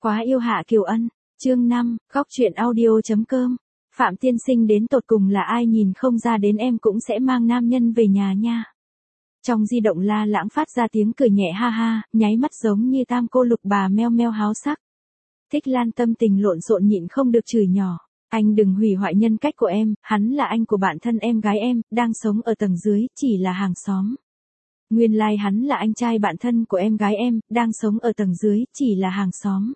Quá yêu Hạ Kiều Ân, chương 5, góc truyện audio.com. Phạm tiên sinh đến tột cùng là ai, nhìn không ra đến em cũng sẽ mang nam nhân về nhà nha. Trong di động La Lãng phát ra tiếng cười nhẹ ha ha, nháy mắt giống như tam cô lục bà meo meo háo sắc. Thích Lan tâm tình lộn xộn nhịn không được chửi nhỏ. Anh đừng hủy hoại nhân cách của em, hắn là anh của bạn thân em gái em, đang sống ở tầng dưới, chỉ là hàng xóm. Nguyên lai hắn là anh trai bạn thân của em gái em, đang sống ở tầng dưới, chỉ là hàng xóm.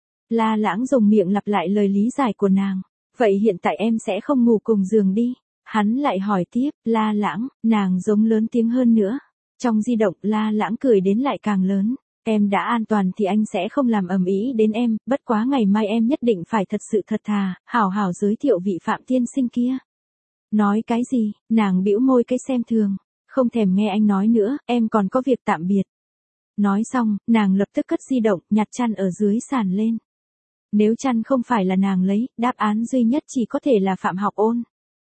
La Lãng dùng miệng lặp lại lời lý giải của nàng. Vậy hiện tại em sẽ không ngủ cùng giường đi. Hắn lại hỏi tiếp, La Lãng, nàng giống lớn tiếng hơn nữa. Trong di động La Lãng cười đến lại càng lớn. Em đã an toàn thì anh sẽ không làm ầm ĩ đến em, bất quá ngày mai em nhất định phải thật sự thật thà, hảo hảo giới thiệu vị Phạm tiên sinh kia. Nói cái gì, nàng bĩu môi cái xem thường. Không thèm nghe anh nói nữa, em còn có việc tạm biệt. Nói xong, nàng lập tức cất di động, nhặt chăn ở dưới sàn lên. Nếu chăn không phải là nàng lấy, đáp án duy nhất chỉ có thể là Phạm Học Ôn.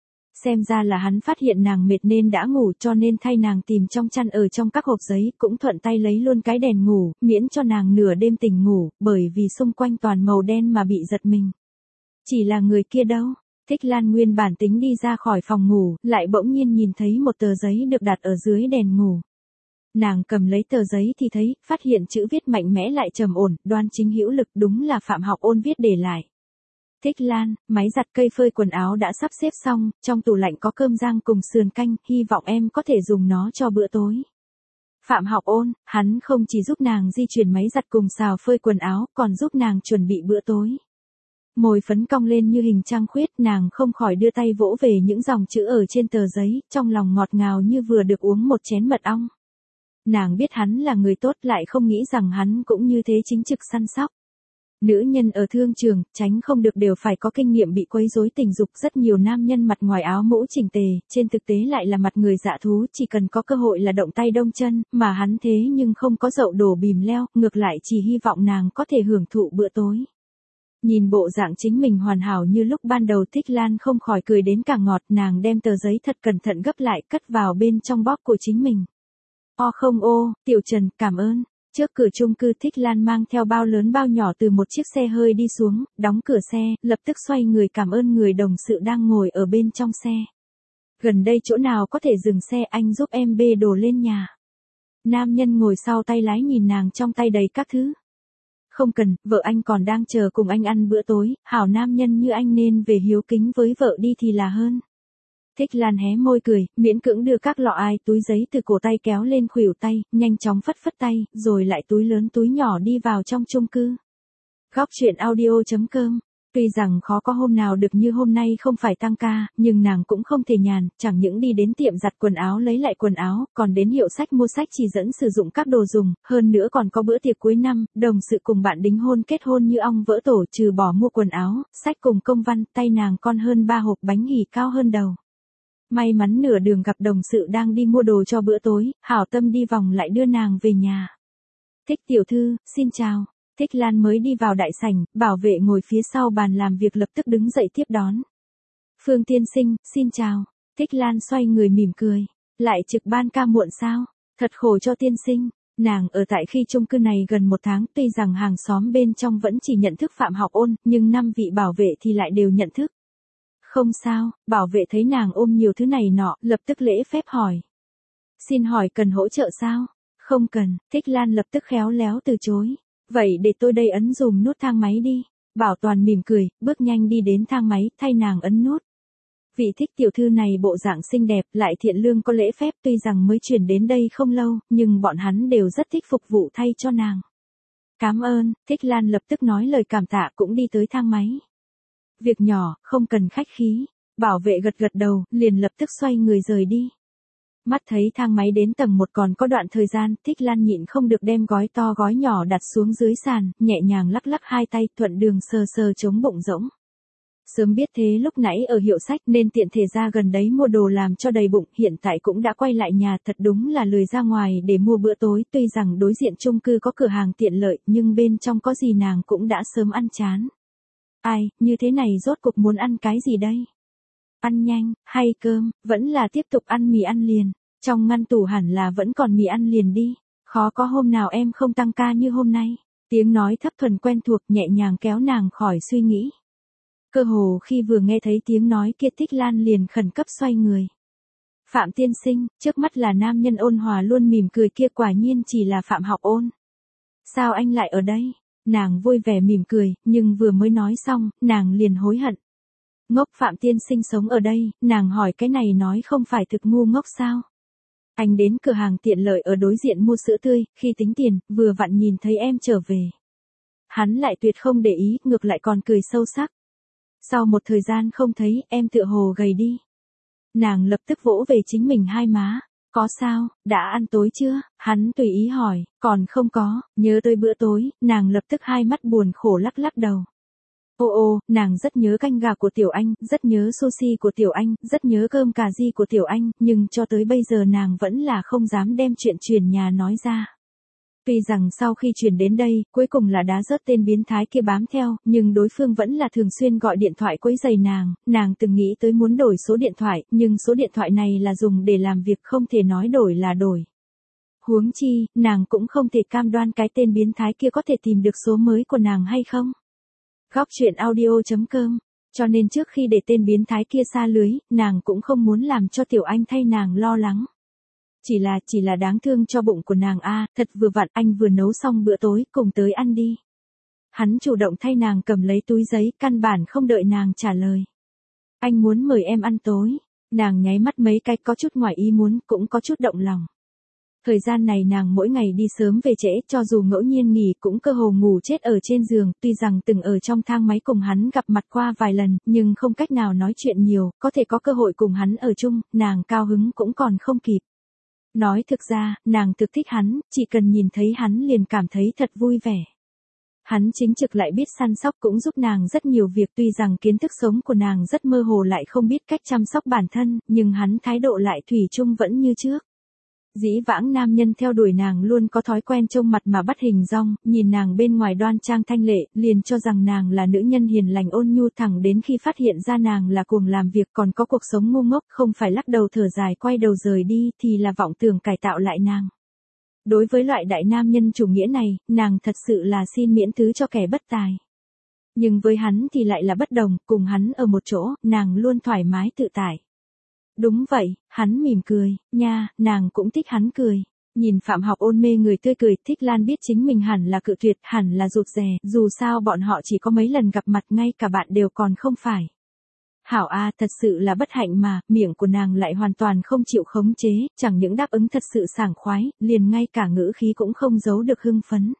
Xem ra là hắn phát hiện nàng mệt nên đã ngủ, cho nên thay nàng tìm trong chăn ở trong các hộp giấy, cũng thuận tay lấy luôn cái đèn ngủ, miễn cho nàng nửa đêm tỉnh ngủ, bởi vì xung quanh toàn màu đen mà bị giật mình. Chỉ là người kia đâu? Thích Lan nguyên bản tính đi ra khỏi phòng ngủ, lại bỗng nhiên nhìn thấy một tờ giấy được đặt ở dưới đèn ngủ. Nàng cầm lấy tờ giấy thì thấy, phát hiện chữ viết mạnh mẽ lại trầm ổn, đoan chính hữu lực, đúng là Phạm Học Ôn viết để lại. Thích Lan, máy giặt cây phơi quần áo đã sắp xếp xong, trong tủ lạnh có cơm rang cùng sườn canh, hy vọng em có thể dùng nó cho bữa tối. Phạm Học Ôn, hắn không chỉ giúp nàng di chuyển máy giặt cùng xào phơi quần áo, còn giúp nàng chuẩn bị bữa tối. Môi phấn cong lên như hình trăng khuyết, nàng không khỏi đưa tay vỗ về những dòng chữ ở trên tờ giấy, trong lòng ngọt ngào như vừa được uống một chén mật ong. Nàng biết hắn là người tốt, lại không nghĩ rằng hắn cũng như thế chính trực săn sóc. Nữ nhân ở thương trường, tránh không được đều phải có kinh nghiệm bị quấy rối tình dục, rất nhiều nam nhân mặt ngoài áo mũ chỉnh tề, trên thực tế lại là mặt người dạ thú, chỉ cần có cơ hội là động tay đông chân, mà hắn thế nhưng không có dậu đổ bìm leo, ngược lại chỉ hy vọng nàng có thể hưởng thụ bữa tối. Nhìn bộ dạng chính mình hoàn hảo như lúc ban đầu, Thích Lan không khỏi cười đến càng ngọt, nàng đem tờ giấy thật cẩn thận gấp lại, cất vào bên trong bóp của chính mình. Tiểu Trần, cảm ơn. Trước cửa chung cư, Thích Lan mang theo bao lớn bao nhỏ từ một chiếc xe hơi đi xuống, đóng cửa xe, lập tức xoay người cảm ơn người đồng sự đang ngồi ở bên trong xe. Gần đây chỗ nào có thể dừng xe, anh giúp em bê đồ lên nhà. Nam nhân ngồi sau tay lái nhìn nàng trong tay đầy các thứ. Không cần, vợ anh còn đang chờ cùng anh ăn bữa tối, hảo nam nhân như anh nên về hiếu kính với vợ đi thì là hơn. Thích Lan hé môi cười, miễn cưỡng đưa các lọ ai túi giấy từ cổ tay kéo lên khuỷu tay, nhanh chóng phất phất tay, rồi lại túi lớn túi nhỏ đi vào trong chung cư. Góc truyện audio.com. Tuy rằng khó có hôm nào được như hôm nay không phải tăng ca, nhưng nàng cũng không thể nhàn, chẳng những đi đến tiệm giặt quần áo lấy lại quần áo, còn đến hiệu sách mua sách chỉ dẫn sử dụng các đồ dùng, hơn nữa còn có bữa tiệc cuối năm, đồng sự cùng bạn đính hôn kết hôn như ong vỡ tổ, trừ bỏ mua quần áo, sách cùng công văn, tay nàng con hơn 3 hộp bánh hỉ cao hơn đầu. May mắn nửa đường gặp đồng sự đang đi mua đồ cho bữa tối, hảo tâm đi vòng lại đưa nàng về nhà. Thích tiểu thư, xin chào. Thích Lan mới đi vào đại sảnh, bảo vệ ngồi phía sau bàn làm việc lập tức đứng dậy tiếp đón. Phương tiên sinh, xin chào. Thích Lan xoay người mỉm cười. Lại trực ban ca muộn sao? Thật khổ cho tiên sinh. Nàng ở tại khi chung cư này gần 1 tháng, tuy rằng hàng xóm bên trong vẫn chỉ nhận thức Phạm Học Ôn, nhưng 5 vị bảo vệ thì lại đều nhận thức. Không sao, bảo vệ thấy nàng ôm nhiều thứ này nọ, lập tức lễ phép hỏi. Xin hỏi cần hỗ trợ sao? Không cần, Thích Lan lập tức khéo léo từ chối. Vậy để tôi đây ấn dùm nút thang máy đi. Bảo Toàn mỉm cười, bước nhanh đi đến thang máy, thay nàng ấn nút. Vị Thích tiểu thư này bộ dạng xinh đẹp, lại thiện lương có lễ phép, tuy rằng mới chuyển đến đây không lâu, nhưng bọn hắn đều rất thích phục vụ thay cho nàng. Cảm ơn, Thích Lan lập tức nói lời cảm tạ cũng đi tới thang máy. Việc nhỏ, không cần khách khí. Bảo vệ gật gật đầu, liền lập tức xoay người rời đi. Mắt thấy thang máy đến tầng 1 còn có đoạn thời gian, Thích Lan nhịn không được đem gói to gói nhỏ đặt xuống dưới sàn, nhẹ nhàng lắc lắc hai tay, thuận đường sờ sờ chống bụng rỗng. Sớm biết thế lúc nãy ở hiệu sách nên tiện thể ra gần đấy mua đồ làm cho đầy bụng, hiện tại cũng đã quay lại nhà, thật đúng là lười ra ngoài để mua bữa tối, tuy rằng đối diện chung cư có cửa hàng tiện lợi, nhưng bên trong có gì nàng cũng đã sớm ăn chán. Ai, như thế này rốt cuộc muốn ăn cái gì đây? Ăn nhanh, hay cơm, vẫn là tiếp tục ăn mì ăn liền. Trong ngăn tủ hẳn là vẫn còn mì ăn liền đi. Khó có hôm nào em không tăng ca như hôm nay. Tiếng nói thấp thuần quen thuộc nhẹ nhàng kéo nàng khỏi suy nghĩ. Cơ hồ khi vừa nghe thấy tiếng nói kia Thích Lan liền khẩn cấp xoay người. Phạm tiên sinh, trước mắt là nam nhân ôn hòa luôn mỉm cười kia quả nhiên chỉ là Phạm Học Ôn. Sao anh lại ở đây? Nàng vui vẻ mỉm cười, nhưng vừa mới nói xong, nàng liền hối hận. Ngốc Phạm tiên sinh sống ở đây, nàng hỏi cái này nói không phải thực ngu ngốc sao? Anh đến cửa hàng tiện lợi ở đối diện mua sữa tươi, khi tính tiền, vừa vặn nhìn thấy em trở về. Hắn lại tuyệt không để ý, ngược lại còn cười sâu sắc. Sau một thời gian không thấy, em tựa hồ gầy đi. Nàng lập tức vỗ về chính mình hai má. Có sao, đã ăn tối chưa? Hắn tùy ý hỏi, còn không có, nhớ tới bữa tối, nàng lập tức hai mắt buồn khổ lắc lắc đầu. Ô, nàng rất nhớ canh gà của Tiểu Anh, rất nhớ sushi của Tiểu Anh, rất nhớ cơm cà ri của Tiểu Anh, nhưng cho tới bây giờ nàng vẫn là không dám đem chuyện chuyển nhà nói ra. Tuy rằng sau khi chuyển đến đây, cuối cùng là đã rớt tên biến thái kia bám theo, nhưng đối phương vẫn là thường xuyên gọi điện thoại quấy rầy nàng từng nghĩ tới muốn đổi số điện thoại, nhưng số điện thoại này là dùng để làm việc không thể nói đổi là đổi. Huống chi, nàng cũng không thể cam đoan cái tên biến thái kia có thể tìm được số mới của nàng hay không. Góc truyện audio.com. Cho nên trước khi để tên biến thái kia xa lưới, nàng cũng không muốn làm cho Tiểu Anh thay nàng lo lắng. Chỉ là đáng thương cho bụng của nàng a, thật vừa vặn anh vừa nấu xong bữa tối, cùng tới ăn đi. Hắn chủ động thay nàng cầm lấy túi giấy, căn bản không đợi nàng trả lời. Anh muốn mời em ăn tối. Nàng nháy mắt mấy cái có chút ngoài ý muốn, cũng có chút động lòng. Thời gian này nàng mỗi ngày đi sớm về trễ, cho dù ngẫu nhiên nghỉ cũng cơ hồ ngủ chết ở trên giường, tuy rằng từng ở trong thang máy cùng hắn gặp mặt qua vài lần, nhưng không cách nào nói chuyện nhiều, có thể có cơ hội cùng hắn ở chung, nàng cao hứng cũng còn không kịp. Nói thực ra, nàng thực thích hắn, chỉ cần nhìn thấy hắn liền cảm thấy thật vui vẻ. Hắn chính trực lại biết săn sóc cũng giúp nàng rất nhiều việc, tuy rằng kiến thức sống của nàng rất mơ hồ lại không biết cách chăm sóc bản thân, nhưng hắn thái độ lại thủy chung vẫn như trước. Dĩ vãng nam nhân theo đuổi nàng luôn có thói quen trông mặt mà bắt hình dong, nhìn nàng bên ngoài đoan trang thanh lệ, liền cho rằng nàng là nữ nhân hiền lành ôn nhu, thẳng đến khi phát hiện ra nàng là cuồng làm việc còn có cuộc sống ngu ngốc, không phải lắc đầu thở dài quay đầu rời đi thì là vọng tưởng cải tạo lại nàng. Đối với loại đại nam nhân chủ nghĩa này, nàng thật sự là xin miễn thứ cho kẻ bất tài. Nhưng với hắn thì lại là bất đồng, cùng hắn ở một chỗ, nàng luôn thoải mái tự tại. Đúng vậy, hắn mỉm cười, nha, nàng cũng thích hắn cười. Nhìn Phạm Học Ôn mê người tươi cười, Thích Lan biết chính mình hẳn là cự tuyệt, hẳn là rụt rè, dù sao bọn họ chỉ có mấy lần gặp mặt, ngay cả bạn đều còn không phải. Hảo a, thật sự là bất hạnh mà, miệng của nàng lại hoàn toàn không chịu khống chế, chẳng những đáp ứng thật sự sảng khoái, liền ngay cả ngữ khí cũng không giấu được hưng phấn.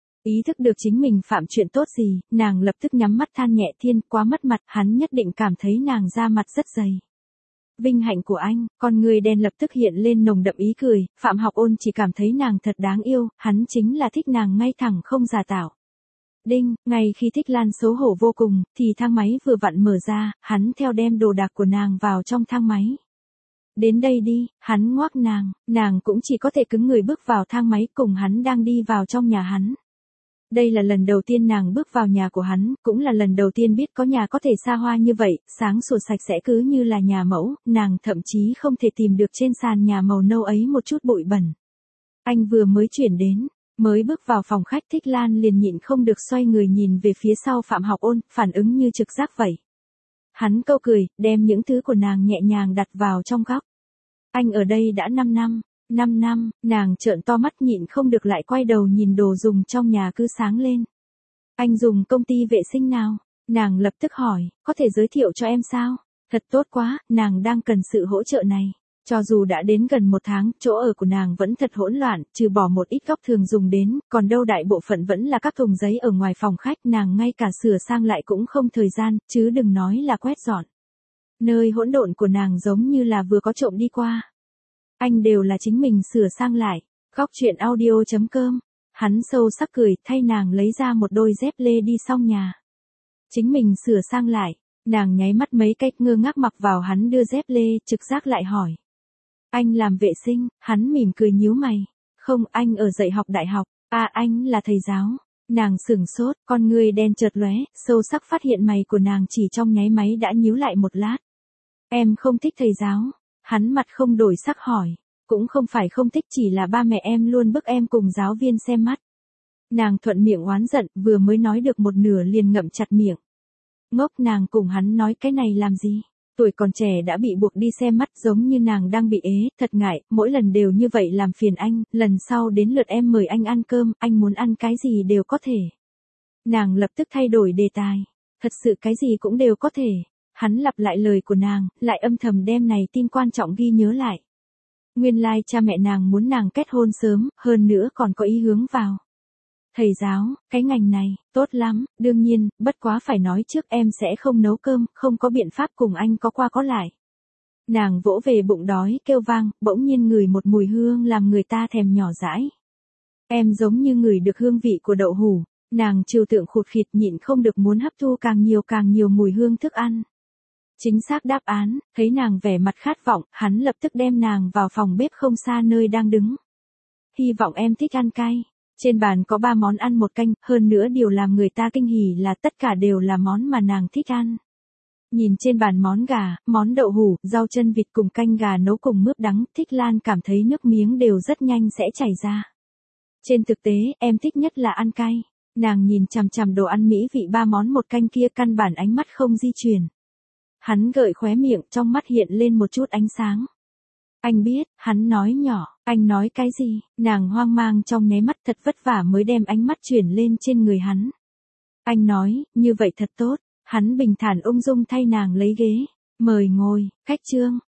Ý thức được chính mình phạm chuyện tốt gì, nàng lập tức nhắm mắt than nhẹ, thiên, quá mất mặt, hắn nhất định cảm thấy nàng da mặt rất dày. Vinh hạnh của anh, con người đen lập tức hiện lên nồng đậm ý cười, Phạm Học Ôn chỉ cảm thấy nàng thật đáng yêu, hắn chính là thích nàng ngay thẳng không giả tạo. Đinh, ngay khi Thích Lan xấu hổ vô cùng, thì thang máy vừa vặn mở ra, hắn theo đem đồ đạc của nàng vào trong thang máy. Đến đây đi, hắn ngoác nàng cũng chỉ có thể cứng người bước vào thang máy cùng hắn đang đi vào trong nhà hắn. Đây là lần đầu tiên nàng bước vào nhà của hắn, cũng là lần đầu tiên biết có nhà có thể xa hoa như vậy, sáng sủa sạch sẽ cứ như là nhà mẫu, nàng thậm chí không thể tìm được trên sàn nhà màu nâu ấy một chút bụi bẩn. Anh vừa mới chuyển đến, mới bước vào phòng khách, Thích Lan liền nhịn không được xoay người nhìn về phía sau Phạm Học Ôn, phản ứng như trực giác vậy. Hắn câu cười, đem những thứ của nàng nhẹ nhàng đặt vào trong góc. Anh ở đây đã 5 năm. 5 năm, nàng trợn to mắt nhịn không được lại quay đầu nhìn đồ dùng trong nhà cứ sáng lên. Anh dùng công ty vệ sinh nào? Nàng lập tức hỏi, có thể giới thiệu cho em sao? Thật tốt quá, nàng đang cần sự hỗ trợ này. Cho dù đã đến gần 1 tháng, chỗ ở của nàng vẫn thật hỗn loạn, trừ bỏ một ít góc thường dùng đến, còn đâu đại bộ phận vẫn là các thùng giấy ở ngoài phòng khách, nàng ngay cả sửa sang lại cũng không thời gian, chứ đừng nói là quét dọn. Nơi hỗn độn của nàng giống như là vừa có trộm đi qua. Anh đều là chính mình sửa sang lại. Góc truyện audio.com. Hắn sâu sắc cười, thay nàng lấy ra một đôi dép lê đi xong nhà. Chính mình sửa sang lại. Nàng nháy mắt mấy cách ngơ ngác mặc vào hắn đưa dép lê, trực giác lại hỏi. Anh làm vệ sinh, hắn mỉm cười nhíu mày. Không, anh ở dạy học đại học. À, anh là thầy giáo. Nàng sửng sốt, con người đen chợt lóe, sâu sắc phát hiện mày của nàng chỉ trong nháy máy đã nhíu lại một lát. Em không thích thầy giáo. Hắn mặt không đổi sắc hỏi, cũng không phải không thích, chỉ là ba mẹ em luôn bức em cùng giáo viên xem mắt. Nàng thuận miệng oán giận, vừa mới nói được một nửa liền ngậm chặt miệng. Ngốc, nàng cùng hắn nói cái này làm gì? Tuổi còn trẻ đã bị buộc đi xem mắt, giống như nàng đang bị ế, thật ngại, mỗi lần đều như vậy làm phiền anh, lần sau đến lượt em mời anh ăn cơm, anh muốn ăn cái gì đều có thể. Nàng lập tức thay đổi đề tài. Thật sự cái gì cũng đều có thể. Hắn lặp lại lời của nàng, lại âm thầm đem này tin quan trọng ghi nhớ lại. Nguyên lai cha mẹ nàng muốn nàng kết hôn sớm, hơn nữa còn có ý hướng vào thầy giáo, cái ngành này, tốt lắm, đương nhiên, bất quá phải nói trước em sẽ không nấu cơm, không có biện pháp cùng anh có qua có lại. Nàng vỗ về bụng đói, kêu vang, bỗng nhiên ngửi một mùi hương làm người ta thèm nhỏ dãi. Em giống như ngửi được hương vị của đậu hủ, nàng trừu tượng khụt khịt nhịn không được muốn hấp thu càng nhiều mùi hương thức ăn. Chính xác đáp án, thấy nàng vẻ mặt khát vọng, hắn lập tức đem nàng vào phòng bếp không xa nơi đang đứng. Hy vọng em thích ăn cay. Trên bàn có 3 món ăn một canh, hơn nữa điều làm người ta kinh hỉ là tất cả đều là món mà nàng thích ăn. Nhìn trên bàn món gà, món đậu hủ, rau chân vịt cùng canh gà nấu cùng mướp đắng, Thích Lan cảm thấy nước miếng đều rất nhanh sẽ chảy ra. Trên thực tế, em thích nhất là ăn cay. Nàng nhìn chằm chằm đồ ăn mỹ vị 3 món một canh kia, căn bản ánh mắt không di chuyển. Hắn gợi khóe miệng, trong mắt hiện lên một chút ánh sáng. Anh biết, hắn nói nhỏ, anh nói cái gì? Nàng hoang mang trong nháy mắt, thật vất vả mới đem ánh mắt chuyển lên trên người hắn. Anh nói, như vậy thật tốt. Hắn bình thản ung dung thay nàng lấy ghế. Mời ngồi, khách trương.